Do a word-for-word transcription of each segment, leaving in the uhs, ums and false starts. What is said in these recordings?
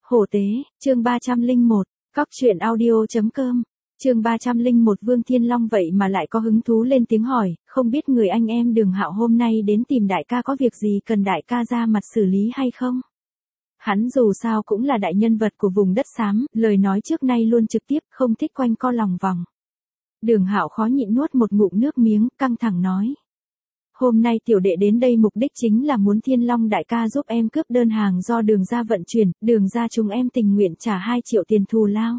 Hổ tế, chương ba trăm lẻ một, cóc truyện audio.com, chương ba trăm lẻ một Vương Thiên Long vậy mà lại có hứng thú lên tiếng hỏi, không biết người anh em Đường Hạo hôm nay đến tìm đại ca có việc gì cần đại ca ra mặt xử lý hay không? Hắn dù sao cũng là đại nhân vật của vùng đất xám, lời nói trước nay luôn trực tiếp, không thích quanh co lòng vòng. Đường Hạo khó nhịn nuốt một ngụm nước miếng, căng thẳng nói. Hôm nay tiểu đệ đến đây mục đích chính là muốn Thiên Long đại ca giúp em cướp đơn hàng do Đường gia vận chuyển, Đường gia chúng em tình nguyện trả hai triệu tiền thù lao.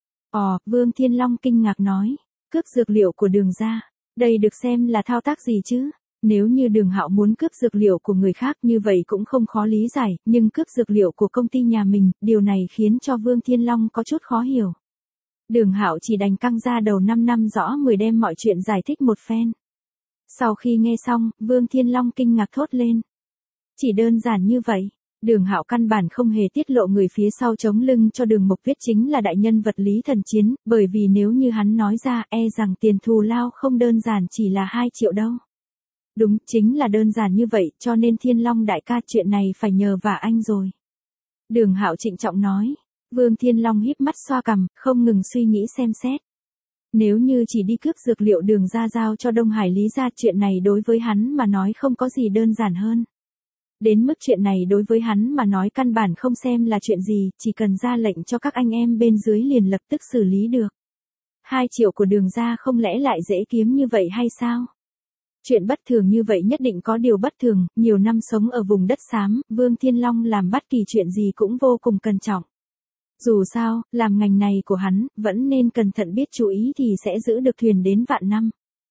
Ồ, Vương Thiên Long kinh ngạc nói, cướp dược liệu của Đường gia, đây được xem là thao tác gì chứ? Nếu như Đường Hạo muốn cướp dược liệu của người khác như vậy cũng không khó lý giải, nhưng cướp dược liệu của công ty nhà mình, điều này khiến cho Vương Thiên Long có chút khó hiểu. Đường Hạo chỉ đành căng ra đầu năm năm rõ mười đem mọi chuyện giải thích một phen. Sau khi nghe xong, Vương Thiên Long kinh ngạc thốt lên. Chỉ đơn giản như vậy, Đường Hạo căn bản không hề tiết lộ người phía sau chống lưng cho Đường Mộc Viết chính là đại nhân vật Lý Thần Chiến, bởi vì nếu như hắn nói ra e rằng tiền thù lao không đơn giản chỉ là hai triệu đâu. Đúng, chính là đơn giản như vậy, cho nên Thiên Long đại ca chuyện này phải nhờ vả anh rồi. Đường Hạo trịnh trọng nói. Vương Thiên Long híp mắt xoa cằm, không ngừng suy nghĩ xem xét. Nếu như chỉ đi cướp dược liệu Đường gia giao cho Đông Hải Lý gia, chuyện này đối với hắn mà nói không có gì đơn giản hơn. Đến mức chuyện này đối với hắn mà nói căn bản không xem là chuyện gì, chỉ cần ra lệnh cho các anh em bên dưới liền lập tức xử lý được. Hai triệu của Đường gia không lẽ lại dễ kiếm như vậy hay sao? Chuyện bất thường như vậy nhất định có điều bất thường, nhiều năm sống ở vùng đất xám, Vương Thiên Long làm bất kỳ chuyện gì cũng vô cùng cẩn trọng. Dù sao, làm ngành này của hắn, vẫn nên cẩn thận biết chú ý thì sẽ giữ được thuyền đến vạn năm.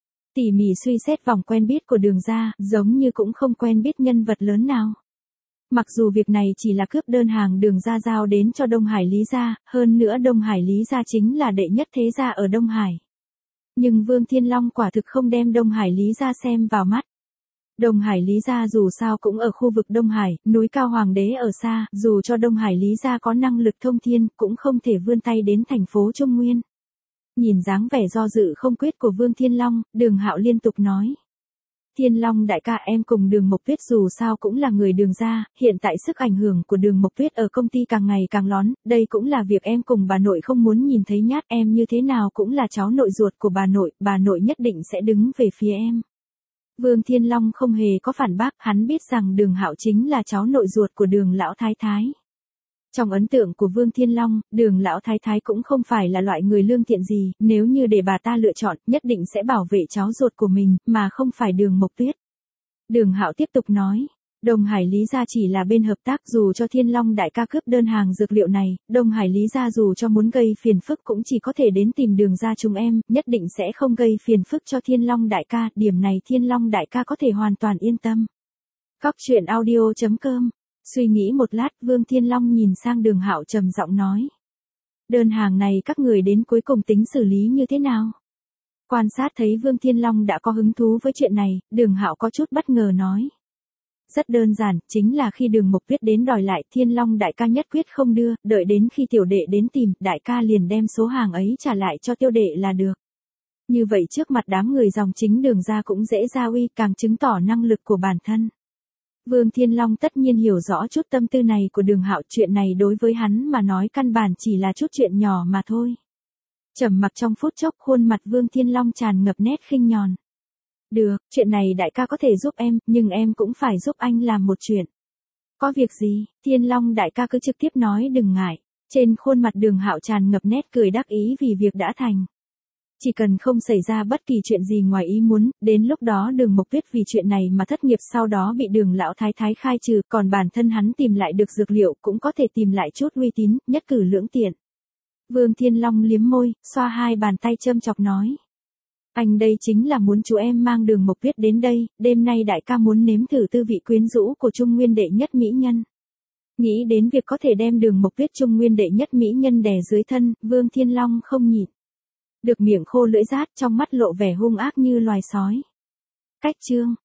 Tỉ mỉ suy xét vòng quen biết của Đường gia, giống như cũng không quen biết nhân vật lớn nào. Mặc dù việc này chỉ là cướp đơn hàng Đường gia giao đến cho Đông Hải Lý gia, hơn nữa Đông Hải Lý gia chính là đệ nhất thế gia ở Đông Hải. Nhưng Vương Thiên Long quả thực không đem Đông Hải Lý gia xem vào mắt. Đông Hải Lý gia dù sao cũng ở khu vực Đông Hải, núi cao Hoàng đế ở xa, dù cho Đông Hải Lý gia có năng lực thông thiên, cũng không thể vươn tay đến thành phố Trung Nguyên. Nhìn dáng vẻ do dự không quyết của Vương Thiên Long, Đường Hạo liên tục nói. Thiên Long đại ca, em cùng Đường Mộc Tuyết dù sao cũng là người Đường gia, hiện tại sức ảnh hưởng của Đường Mộc Tuyết ở công ty càng ngày càng lón, đây cũng là việc em cùng bà nội không muốn nhìn thấy nhát, em như thế nào cũng là cháu nội ruột của bà nội, bà nội nhất định sẽ đứng về phía em. Vương Thiên Long không hề có phản bác, hắn biết rằng Đường Hạo chính là cháu nội ruột của Đường lão thái thái. Trong ấn tượng của Vương Thiên Long, Đường lão thái thái cũng không phải là loại người lương thiện gì, nếu như để bà ta lựa chọn, nhất định sẽ bảo vệ cháu ruột của mình, mà không phải Đường Mộc Tuyết. Đường Hạo tiếp tục nói, Đông Hải Lý gia chỉ là bên hợp tác, dù cho Thiên Long đại ca cướp đơn hàng dược liệu này, Đông Hải Lý gia dù cho muốn gây phiền phức cũng chỉ có thể đến tìm Đường gia chúng em, nhất định sẽ không gây phiền phức cho Thiên Long đại ca, điểm này Thiên Long đại ca có thể hoàn toàn yên tâm. Cóc truyện audio.com. Suy nghĩ một lát, Vương Thiên Long nhìn sang Đường Hạo trầm giọng nói. Đơn hàng này các người đến cuối cùng tính xử lý như thế nào? Quan sát thấy Vương Thiên Long đã có hứng thú với chuyện này, Đường Hạo có chút bất ngờ nói. Rất đơn giản, chính là khi Đường Mộc Viết đến đòi lại, Thiên Long đại ca nhất quyết không đưa, đợi đến khi tiểu đệ đến tìm, đại ca liền đem số hàng ấy trả lại cho tiêu đệ là được. Như vậy trước mặt đám người dòng chính Đường gia cũng dễ ra uy, càng chứng tỏ năng lực của bản thân. Vương Thiên Long tất nhiên hiểu rõ chút tâm tư này của Đường Hạo, chuyện này đối với hắn mà nói căn bản chỉ là chút chuyện nhỏ mà thôi. Trầm mặc trong phút chốc, khuôn mặt Vương Thiên Long tràn ngập nét khinh nhòn. Được, chuyện này đại ca có thể giúp em, nhưng em cũng phải giúp anh làm một chuyện. Có việc gì? Thiên Long đại ca cứ trực tiếp nói, đừng ngại. Trên khuôn mặt Đường Hạo tràn ngập nét cười đắc ý vì việc đã thành. Chỉ cần không xảy ra bất kỳ chuyện gì ngoài ý muốn, đến lúc đó Đường Mộc Tuyết vì chuyện này mà thất nghiệp, sau đó bị Đường lão thái thái khai trừ, còn bản thân hắn tìm lại được dược liệu, cũng có thể tìm lại chút uy tín, nhất cử lưỡng tiện. Vương Thiên Long liếm môi, xoa hai bàn tay châm chọc nói. Anh đây chính là muốn chú em mang Đường Mộc Tuyết đến đây, đêm nay đại ca muốn nếm thử tư vị quyến rũ của Trung Nguyên đệ nhất mỹ nhân. Nghĩ đến việc có thể đem Đường Mộc Tuyết Trung Nguyên đệ nhất mỹ nhân đè dưới thân, Vương Thiên Long không nhịn được miệng khô lưỡi rát, trong mắt lộ vẻ hung ác như loài sói. Cách chương